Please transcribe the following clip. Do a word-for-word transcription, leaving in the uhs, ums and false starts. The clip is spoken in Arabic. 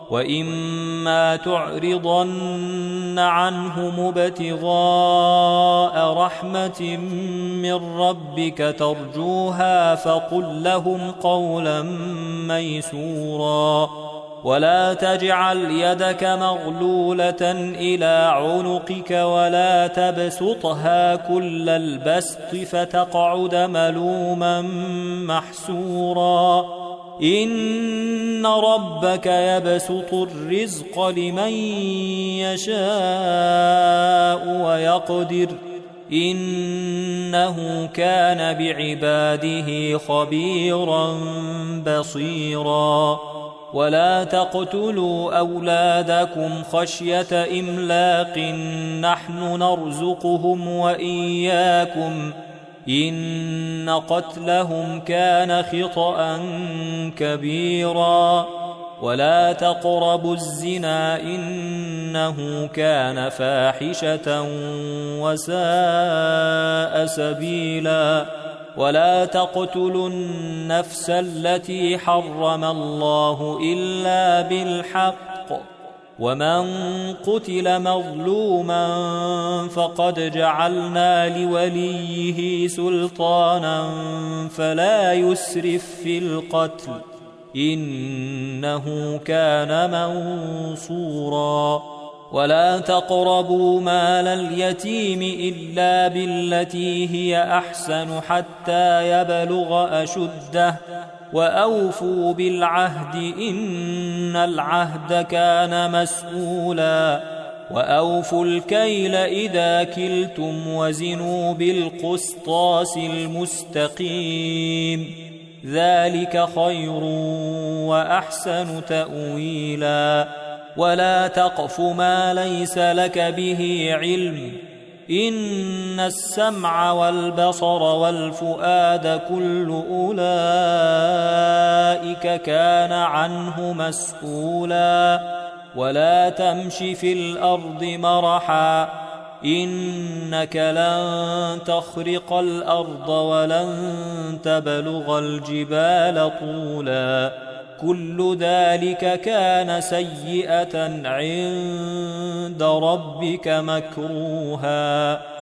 وإما تعرضن عنهم ابتغاء رحمة من ربك ترجوها فقل لهم قولا ميسورا ولا تجعل يدك مغلولة إلى عنقك ولا تبسطها كل البسط فتقعد ملوما محسورا إن ربك يبسط الرزق لمن يشاء ويقدر إنه كان بعباده خبيرا بصيرا ولا تقتلوا أولادكم خشية إملاق نحن نرزقهم وإياكم إن قتلهم كان خطأ كبيرا ولا تقربوا الزنا إنه كان فاحشة وساء سبيلا ولا تقتلوا النفس التي حرم الله إلا بالحق ومن قتل مظلوما فقد جعلنا لوليه سلطانا فلا يسرف في القتل إنه كان منصورا ولا تقربوا مال اليتيم إلا بالتي هي أحسن حتى يبلغ أشده وأوفوا بالعهد إن العهد كان مسؤولا وأوفوا الكيل إذا كلتم وزنوا بالقسطاس المستقيم ذلك خير وأحسن تأويلا ولا تقف ما ليس لك به علم إن السمع والبصر والفؤاد كل أولئك كان عنه مسؤولا ولا تمش في الأرض مرحا إنك لن تخرق الأرض ولن تبلغ الجبال طولا كل ذلك كان سيئة عند ربك مكروها